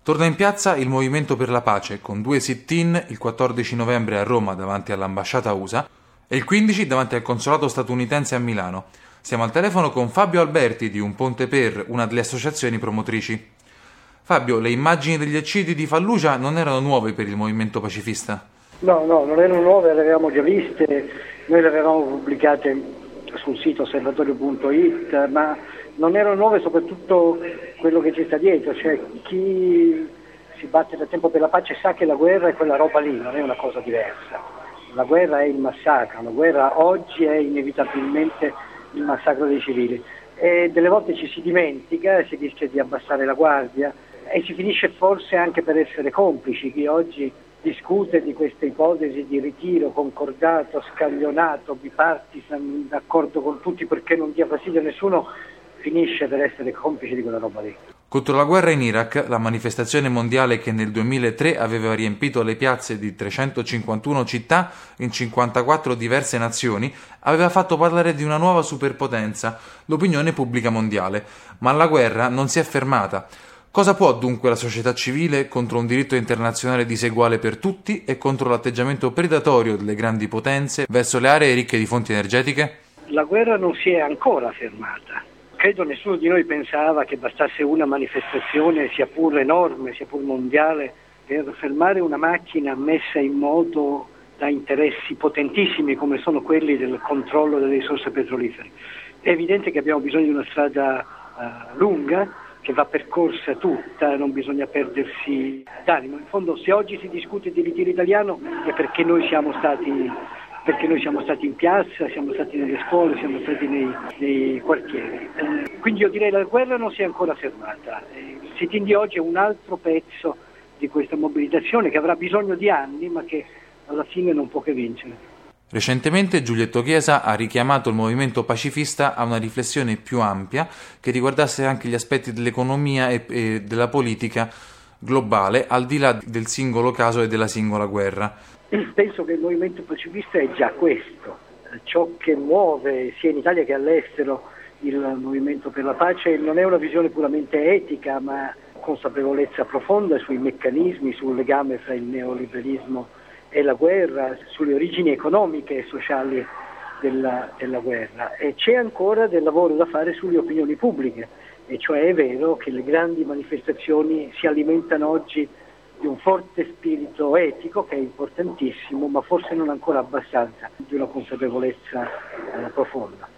Torna in piazza il Movimento per la Pace, con 2 sit-in il 14 novembre a Roma davanti all'ambasciata USA e il 15 davanti al consolato statunitense a Milano. Siamo al telefono con Fabio Alberti di Un Ponte Per, una delle associazioni promotrici. Fabio, le immagini degli eccidi di Fallujah non erano nuove per il movimento pacifista? No, non erano nuove, le avevamo già viste, noi le avevamo pubblicate sul sito osservatorio.it, ma non erano nuove soprattutto quello che ci sta dietro, cioè chi si batte da tempo per la pace sa che la guerra è quella roba lì, non è una cosa diversa. La guerra è il massacro, la guerra oggi è inevitabilmente il massacro dei civili e delle volte ci si dimentica, si rischia di abbassare la guardia e si finisce forse anche per essere complici. Chi oggi discute di queste ipotesi di ritiro concordato, scaglionato, bipartisan, d'accordo con tutti perché non dia fastidio a nessuno, finisce per essere complice di quella roba lì. Contro la guerra in Iraq, la manifestazione mondiale che nel 2003 aveva riempito le piazze di 351 città in 54 diverse nazioni, aveva fatto parlare di una nuova superpotenza, l'opinione pubblica mondiale. Ma la guerra non si è fermata. Cosa può dunque la società civile contro un diritto internazionale diseguale per tutti e contro l'atteggiamento predatorio delle grandi potenze verso le aree ricche di fonti energetiche? La guerra non si è ancora fermata. Credo nessuno di noi pensava che bastasse una manifestazione, sia pur enorme, sia pur mondiale, per fermare una macchina messa in moto da interessi potentissimi come sono quelli del controllo delle risorse petrolifere. È evidente che abbiamo bisogno di una strada lunga, che va percorsa tutta, non bisogna perdersi d'animo. In fondo, se oggi si discute di ritiro italiano è perché noi siamo stati in piazza, siamo stati nelle scuole, siamo stati nei quartieri. Quindi io direi che la guerra non si è ancora fermata. Il sit-in di oggi è un altro pezzo di questa mobilitazione che avrà bisogno di anni, ma che alla fine non può che vincere. Recentemente Giulietto Chiesa ha richiamato il movimento pacifista a una riflessione più ampia che riguardasse anche gli aspetti dell'economia e della politica globale, al di là del singolo caso e della singola guerra. Penso che il movimento pacifista è già questo, ciò che muove sia in Italia che all'estero il movimento per la pace non è una visione puramente etica, ma consapevolezza profonda sui meccanismi, sul legame fra il neoliberismo e la guerra, sulle origini economiche e sociali della guerra. E c'è ancora del lavoro da fare sulle opinioni pubbliche, e cioè è vero che le grandi manifestazioni si alimentano oggi di un forte spirito etico che è importantissimo, ma forse non ancora abbastanza, di una consapevolezza profonda.